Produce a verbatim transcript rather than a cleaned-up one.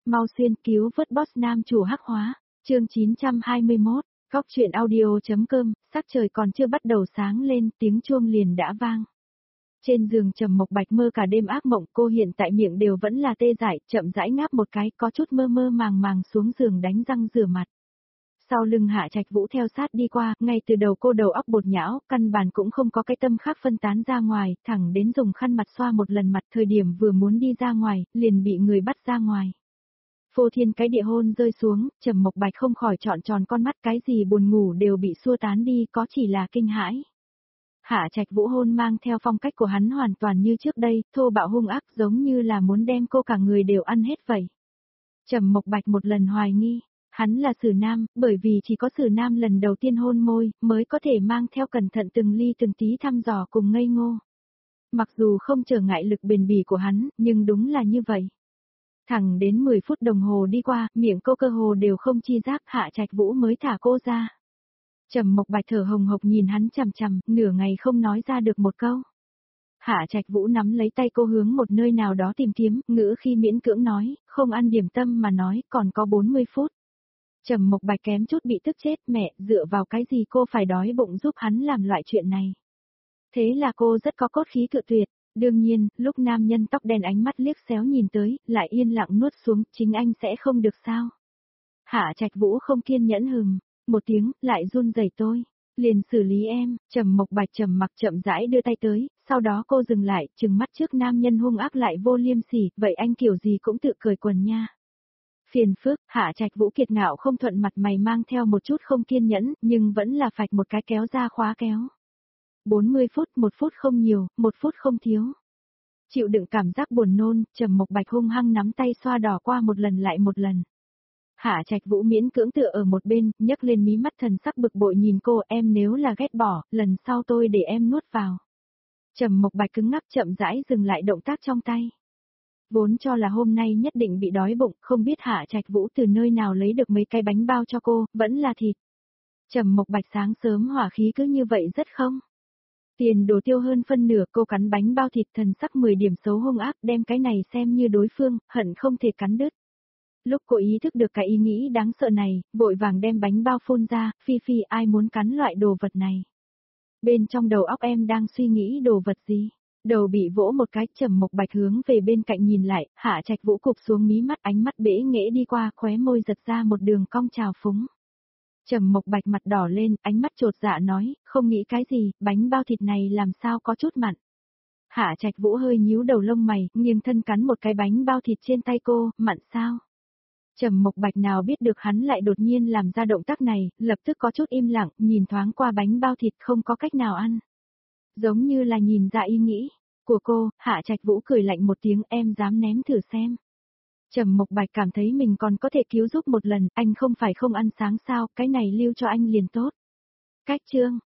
Mau xuyên cứu vớt boss nam chủ hắc hóa, chương chín trăm hai mươi mốt, góc chuyện audio.com, sắc trời còn chưa bắt đầu sáng lên, tiếng chuông liền đã vang. Trên giường Trầm Mộc Bạch mơ cả đêm ác mộng, cô hiện tại miệng đều vẫn là tê dại, chậm rãi ngáp một cái, có chút mơ mơ màng màng xuống giường đánh răng rửa mặt. Sau lưng Hạ Trạch Vũ theo sát đi qua, ngay từ đầu cô đầu óc bột nhão, căn bản cũng không có cái tâm khác phân tán ra ngoài, thẳng đến dùng khăn mặt xoa một lần mặt, thời điểm vừa muốn đi ra ngoài, liền bị người bắt ra ngoài. Phô thiên cái địa hôn rơi xuống, Trầm Mộc Bạch không khỏi trọn tròn con mắt, cái gì buồn ngủ đều bị xua tán đi, có chỉ là kinh hãi. Hạ Trạch Vũ hôn mang theo phong cách của hắn hoàn toàn như trước đây, thô bạo hung ác giống như là muốn đem cô cả người đều ăn hết vậy. Trầm Mộc Bạch một lần hoài nghi, hắn là Sử Nam, bởi vì chỉ có Sử Nam lần đầu tiên hôn môi, mới có thể mang theo cẩn thận từng ly từng tí thăm dò cùng ngây ngô. Mặc dù không trở ngại lực bền bỉ của hắn, nhưng đúng là như vậy. Thẳng đến mười phút đồng hồ đi qua, miệng cô cơ hồ đều không chi giác, Hạ Trạch Vũ mới thả cô ra. Trầm Mộc Bạch thở hồng hộc nhìn hắn chằm chằm, nửa ngày không nói ra được một câu. Hạ Trạch Vũ nắm lấy tay cô hướng một nơi nào đó tìm kiếm, ngữ khi miễn cưỡng nói, không ăn điểm tâm mà nói, còn có bốn mươi phút. Trầm Mộc Bạch kém chút bị tức chết, mẹ, dựa vào cái gì cô phải đói bụng giúp hắn làm loại chuyện này. Thế là cô rất có cốt khí cự tuyệt. Đương nhiên, lúc nam nhân tóc đen ánh mắt liếc xéo nhìn tới, lại yên lặng nuốt xuống, chính anh sẽ không được sao. Hạ Trạch Vũ không kiên nhẫn hừm, một tiếng, lại run rẩy tôi. Liền xử lý em, Trầm Mộc Bạch trầm mặc chậm rãi đưa tay tới, sau đó cô dừng lại, trừng mắt trước nam nhân hung ác lại vô liêm sỉ, vậy anh kiểu gì cũng tự cởi quần nha. Phiền phức, Hạ Trạch Vũ kiệt ngạo không thuận mặt mày mang theo một chút không kiên nhẫn, nhưng vẫn là phạch một cái kéo ra khóa kéo. bốn mươi phút, một phút không nhiều, một phút không thiếu. Chịu đựng cảm giác buồn nôn, Trầm Mộc Bạch hung hăng nắm tay xoa đỏ qua một lần lại một lần. Hạ Trạch Vũ miễn cưỡng tựa ở một bên, nhấc lên mí mắt thần sắc bực bội nhìn cô, em nếu là ghét bỏ, lần sau tôi để em nuốt vào. Trầm Mộc Bạch cứng ngắc chậm rãi dừng lại động tác trong tay. Vốn cho là hôm nay nhất định bị đói bụng, không biết Hạ Trạch Vũ từ nơi nào lấy được mấy cái bánh bao cho cô, vẫn là thịt. Trầm Mộc Bạch sáng sớm hỏa khí cứ như vậy rất không? Tiền đồ tiêu hơn phân nửa, cô cắn bánh bao thịt, thần sắc mười điểm xấu hung ác, đem cái này xem như đối phương, hận không thể cắn đứt. Lúc cô ý thức được cái ý nghĩ đáng sợ này, vội vàng đem bánh bao phun ra, Phi Phi ai muốn cắn loại đồ vật này. Bên trong đầu óc em đang suy nghĩ đồ vật gì? Đầu bị vỗ một cái, Trầm Mộc Bạch hướng về bên cạnh nhìn lại, Hạ Trạch Vũ cụp xuống mí mắt, ánh mắt bẽ nghễ đi qua, khóe môi giật ra một đường cong trào phúng. Trầm Mộc Bạch mặt đỏ lên, ánh mắt chột dạ nói, không nghĩ cái gì, bánh bao thịt này làm sao có chút mặn. Hạ Trạch Vũ hơi nhíu đầu lông mày, nghiêng thân cắn một cái bánh bao thịt trên tay cô, mặn sao? Trầm Mộc Bạch nào biết được hắn lại đột nhiên làm ra động tác này, lập tức có chút im lặng, nhìn thoáng qua bánh bao thịt không có cách nào ăn. Giống như là nhìn ra ý nghĩ của cô, Hạ Trạch Vũ cười lạnh một tiếng, em dám ném thử xem. Trầm Mộc Bạch cảm thấy mình còn có thể cứu giúp một lần, anh không phải không ăn sáng sao, cái này lưu cho anh liền tốt. Cách chương,